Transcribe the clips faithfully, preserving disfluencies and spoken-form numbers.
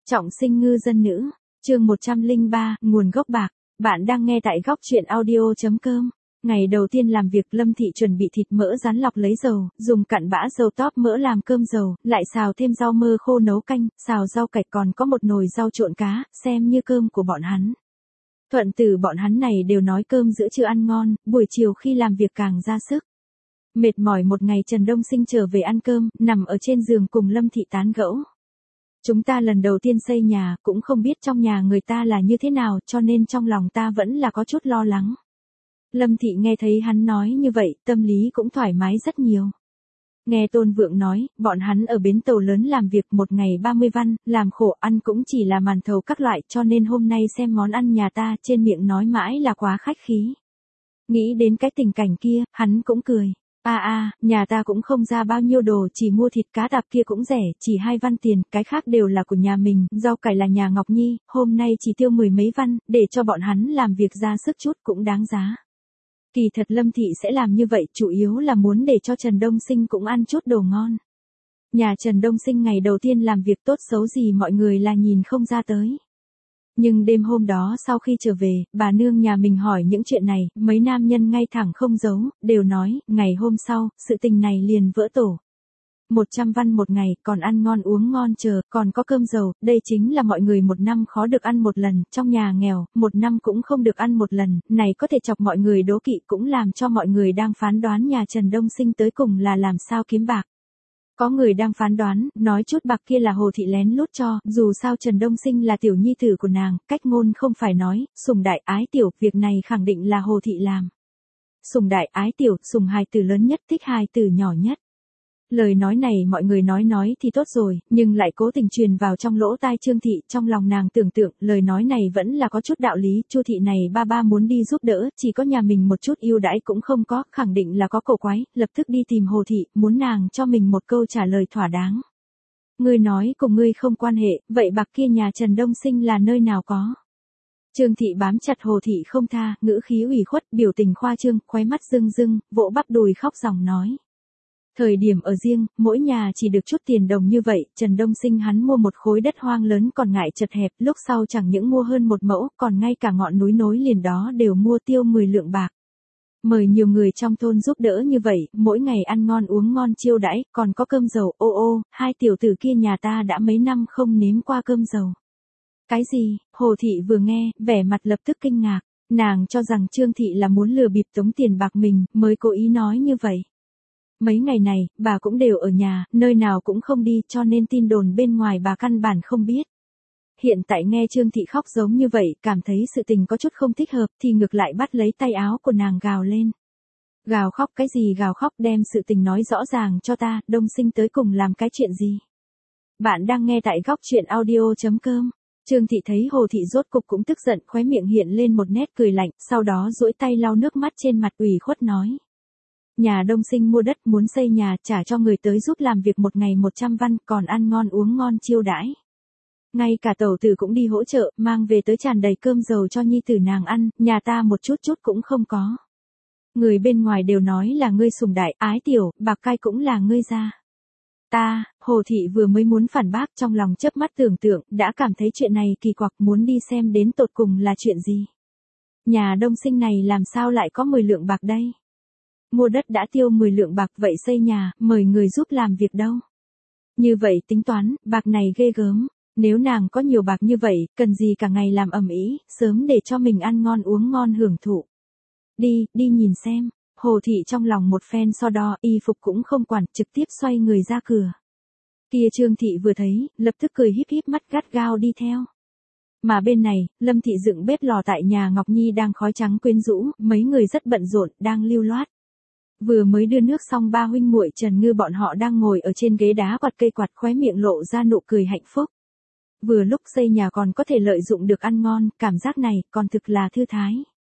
Trọng sinh ngư dân nữ, chương một trăm lẻ ba, nguồn gốc bạc. Bạn đang nghe tại góc truyện audio chấm com. Ngày đầu tiên làm việc, Lâm Thị chuẩn bị thịt mỡ rán lọc lấy dầu, dùng cặn bã dầu tóp mỡ làm cơm dầu, lại xào thêm rau mơ khô nấu canh, xào rau cải, còn có một nồi rau trộn cá, xem như cơm của bọn hắn. Thuận tử bọn hắn này đều nói cơm giữa trưa ăn ngon, buổi chiều khi làm việc càng ra sức. Mệt mỏi một ngày, Trần Đông Sinh trở về ăn cơm, nằm ở trên giường cùng Lâm Thị tán gẫu. Chúng ta lần đầu tiên xây nhà, cũng không biết trong nhà người ta là như thế nào, cho nên trong lòng ta vẫn là có chút lo lắng. Lâm Thị nghe thấy hắn nói như vậy, tâm lý cũng thoải mái rất nhiều. Nghe Tôn Vượng nói, bọn hắn ở bến tàu lớn làm việc một ngày ba mươi văn, làm khổ ăn cũng chỉ là màn thầu các loại, cho nên hôm nay xem món ăn nhà ta, trên miệng nói mãi là quá khách khí. Nghĩ đến cái tình cảnh kia, hắn cũng cười. A à, a, à, nhà ta cũng không ra bao nhiêu đồ, chỉ mua thịt cá tạp kia cũng rẻ, chỉ hai văn tiền, cái khác đều là của nhà mình, rau cải là nhà Ngọc Nhi, hôm nay chỉ tiêu mười mấy văn, để cho bọn hắn làm việc ra sức chút cũng đáng giá. Kỳ thật Lâm Thị sẽ làm như vậy, chủ yếu là muốn để cho Trần Đông Sinh cũng ăn chút đồ ngon. Nhà Trần Đông Sinh ngày đầu tiên làm việc tốt xấu gì mọi người là nhìn không ra tới. Nhưng đêm hôm đó sau khi trở về, bà nương nhà mình hỏi những chuyện này, mấy nam nhân ngay thẳng không giấu, đều nói, ngày hôm sau, sự tình này liền vỡ tổ. Một trăm văn một ngày, còn ăn ngon uống ngon chờ, còn có cơm dầu, đây chính là mọi người một năm khó được ăn một lần, trong nhà nghèo, một năm cũng không được ăn một lần, này có thể chọc mọi người đố kỵ, cũng làm cho mọi người đang phán đoán nhà Trần Đông Sinh tới cùng là làm sao kiếm bạc. Có người đang phán đoán, nói chút bạc kia là Hồ Thị lén lút cho, dù sao Trần Đông Sinh là tiểu nhi tử của nàng, cách ngôn không phải nói, sùng đại ái tiểu, việc này khẳng định là Hồ Thị làm. Sùng đại ái tiểu, sùng hài tử lớn nhất, thích hài tử nhỏ nhất. Lời nói này mọi người nói nói thì tốt rồi, nhưng lại cố tình truyền vào trong lỗ tai Trương Thị, trong lòng nàng tưởng tượng, lời nói này vẫn là có chút đạo lý, Chu Thị này ba ba muốn đi giúp đỡ, chỉ có nhà mình một chút ưu đãi cũng không có, khẳng định là có cổ quái, lập tức đi tìm Hồ Thị, muốn nàng cho mình một câu trả lời thỏa đáng. Ngươi nói cùng ngươi không quan hệ, vậy bạc kia nhà Trần Đông Sinh là nơi nào có? Trương Thị bám chặt Hồ Thị không tha, ngữ khí ủy khuất, biểu tình khoa trương, khóe mắt rưng rưng, vỗ bắp đùi khóc ròng nói. Thời điểm ở riêng, mỗi nhà chỉ được chút tiền đồng như vậy, Trần Đông Sinh hắn mua một khối đất hoang lớn còn ngại chật hẹp, lúc sau chẳng những mua hơn một mẫu, còn ngay cả ngọn núi nối liền đó đều mua tiêu mười lượng bạc. Mời nhiều người trong thôn giúp đỡ như vậy, mỗi ngày ăn ngon uống ngon chiêu đãi, còn có cơm dầu, ô ô, hai tiểu tử kia nhà ta đã mấy năm không nếm qua cơm dầu. Cái gì? Hồ Thị vừa nghe, vẻ mặt lập tức kinh ngạc, nàng cho rằng Trương Thị là muốn lừa bịp tống tiền bạc mình, mới cố ý nói như vậy. Mấy ngày này, bà cũng đều ở nhà, nơi nào cũng không đi, cho nên tin đồn bên ngoài bà căn bản không biết. Hiện tại nghe Trương Thị khóc giống như vậy, cảm thấy sự tình có chút không thích hợp, thì ngược lại bắt lấy tay áo của nàng gào lên. Gào khóc cái gì gào khóc, đem sự tình nói rõ ràng cho ta, Đông Sinh tới cùng làm cái chuyện gì. Bạn đang nghe tại góc truyện audio chấm com. Trương Thị thấy Hồ Thị rốt cục cũng tức giận, khóe miệng hiện lên một nét cười lạnh, sau đó duỗi tay lau nước mắt trên mặt ủy khuất nói. Nhà Đông Sinh mua đất muốn xây nhà, trả cho người tới giúp làm việc một ngày một trăm văn, còn ăn ngon uống ngon chiêu đãi. Ngay cả tẩu tử cũng đi hỗ trợ, mang về tới tràn đầy cơm dầu cho nhi tử nàng ăn, nhà ta một chút chút cũng không có. Người bên ngoài đều nói là ngươi sùng đại, ái tiểu, bạc cai cũng là ngươi ra. Ta, Hồ Thị vừa mới muốn phản bác, trong lòng chớp mắt tưởng tượng, đã cảm thấy chuyện này kỳ quặc, muốn đi xem đến tột cùng là chuyện gì. Nhà Đông Sinh này làm sao lại có mười lượng bạc đây? Mua đất đã tiêu mười lượng bạc, vậy xây nhà, mời người giúp làm việc đâu. Như vậy tính toán, bạc này ghê gớm, nếu nàng có nhiều bạc như vậy, cần gì cả ngày làm ầm ĩ, sớm để cho mình ăn ngon uống ngon hưởng thụ. Đi, đi nhìn xem, Hồ Thị trong lòng một phen so đo, y phục cũng không quản, trực tiếp xoay người ra cửa. Kia Trương Thị vừa thấy, lập tức cười híp híp mắt gắt gao đi theo. Mà bên này, Lâm Thị dựng bếp lò tại nhà Ngọc Nhi đang khói trắng quyến rũ, mấy người rất bận rộn, đang lưu loát. Vừa mới đưa nước xong, ba huynh muội Trần Ngư bọn họ đang ngồi ở trên ghế đá quạt cây quạt, khóe miệng lộ ra nụ cười hạnh phúc. Vừa lúc xây nhà còn có thể lợi dụng được ăn ngon, cảm giác này còn thực là thư thái.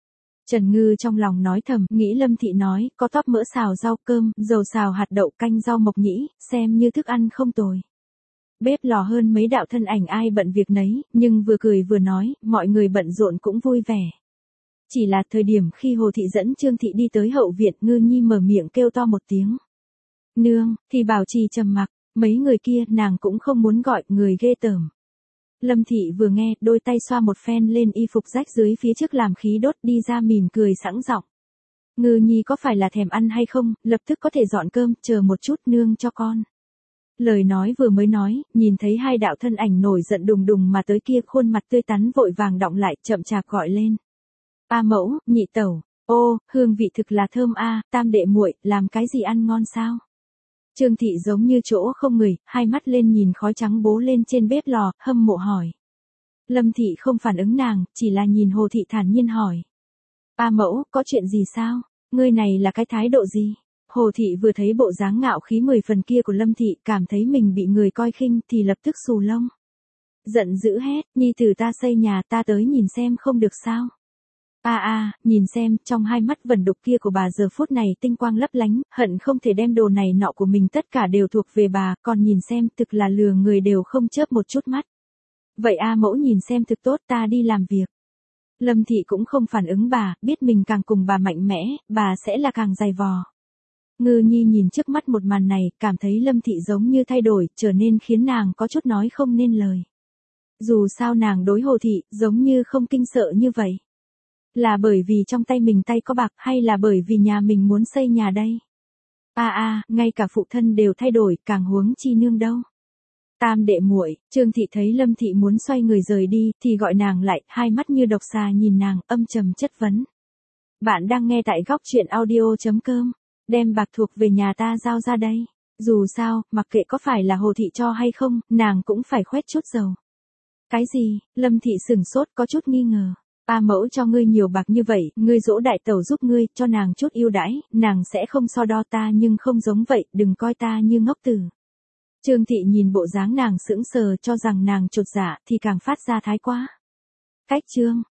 Trần Ngư trong lòng nói thầm, nghĩ Lâm Thị nói, có tóp mỡ xào rau cơm, dầu xào hạt đậu canh rau mộc nhĩ, xem như thức ăn không tồi. Bếp lò hơn mấy đạo thân ảnh ai bận việc nấy, nhưng vừa cười vừa nói, mọi người bận rộn cũng vui vẻ. Chỉ là thời điểm khi Hồ Thị dẫn Trương Thị đi tới hậu viện, Ngư Nhi mở miệng kêu to một tiếng. Nương, thì bảo trì trầm mặc, mấy người kia nàng cũng không muốn gọi, người ghê tởm. Lâm Thị vừa nghe, đôi tay xoa một phen lên y phục rách dưới phía trước làm khí đốt đi ra mỉm cười sẵn giọng. Ngư nhi có phải là thèm ăn hay không, lập tức có thể dọn cơm, chờ một chút nương cho con. Lời nói vừa mới nói, nhìn thấy hai đạo thân ảnh nổi giận đùng đùng mà tới kia, khuôn mặt tươi tắn vội vàng đọng lại, chậm chạp gọi lên. A mẫu, nhị tẩu, ô, hương vị thực là thơm a, tam đệ muội, làm cái gì ăn ngon sao? Trương Thị giống như chỗ không người, hai mắt lên nhìn khói trắng bố lên trên bếp lò, hâm mộ hỏi. Lâm Thị không phản ứng nàng, chỉ là nhìn Hồ Thị thản nhiên hỏi. A mẫu, có chuyện gì sao? Ngươi này là cái thái độ gì? Hồ Thị vừa thấy bộ dáng ngạo khí mười phần kia của Lâm Thị, cảm thấy mình bị người coi khinh thì lập tức xù lông. Giận dữ hét, nhi tử ta xây nhà, ta tới nhìn xem không được sao? A a, nhìn xem, trong hai mắt vẩn đục kia của bà giờ phút này tinh quang lấp lánh, hận không thể đem đồ này nọ của mình tất cả đều thuộc về bà, còn nhìn xem, thực là lừa người đều không chớp một chút mắt. Vậy A mẫu nhìn xem thực tốt, ta đi làm việc. Lâm Thị cũng không phản ứng bà, biết mình càng cùng bà mạnh mẽ, bà sẽ là càng dày vò. Ngư nhi nhìn trước mắt một màn này, cảm thấy Lâm Thị giống như thay đổi, trở nên khiến nàng có chút nói không nên lời. Dù sao nàng đối Hồ Thị, giống như không kinh sợ như vậy. Là bởi vì trong tay mình tay có bạc hay là bởi vì nhà mình muốn xây nhà đây? A a, ngay cả phụ thân đều thay đổi, càng huống chi nương đâu. Tam đệ muội, Trương Thị thấy Lâm Thị muốn xoay người rời đi, thì gọi nàng lại, hai mắt như độc xà nhìn nàng, âm trầm chất vấn. Bạn đang nghe tại góc truyện audio chấm com, đem bạc thuộc về nhà ta giao ra đây. Dù sao, mặc kệ có phải là Hồ Thị cho hay không, nàng cũng phải khoét chút dầu. Cái gì? Lâm Thị sửng sốt có chút nghi ngờ. A mẫu cho ngươi nhiều bạc như vậy, ngươi dỗ đại tẩu giúp ngươi, cho nàng chút ưu đãi, nàng sẽ không so đo ta nhưng không giống vậy, đừng coi ta như ngốc tử. Trương Thị nhìn bộ dáng nàng sững sờ cho rằng nàng chột dạ thì càng phát ra thái quá. Cách chương.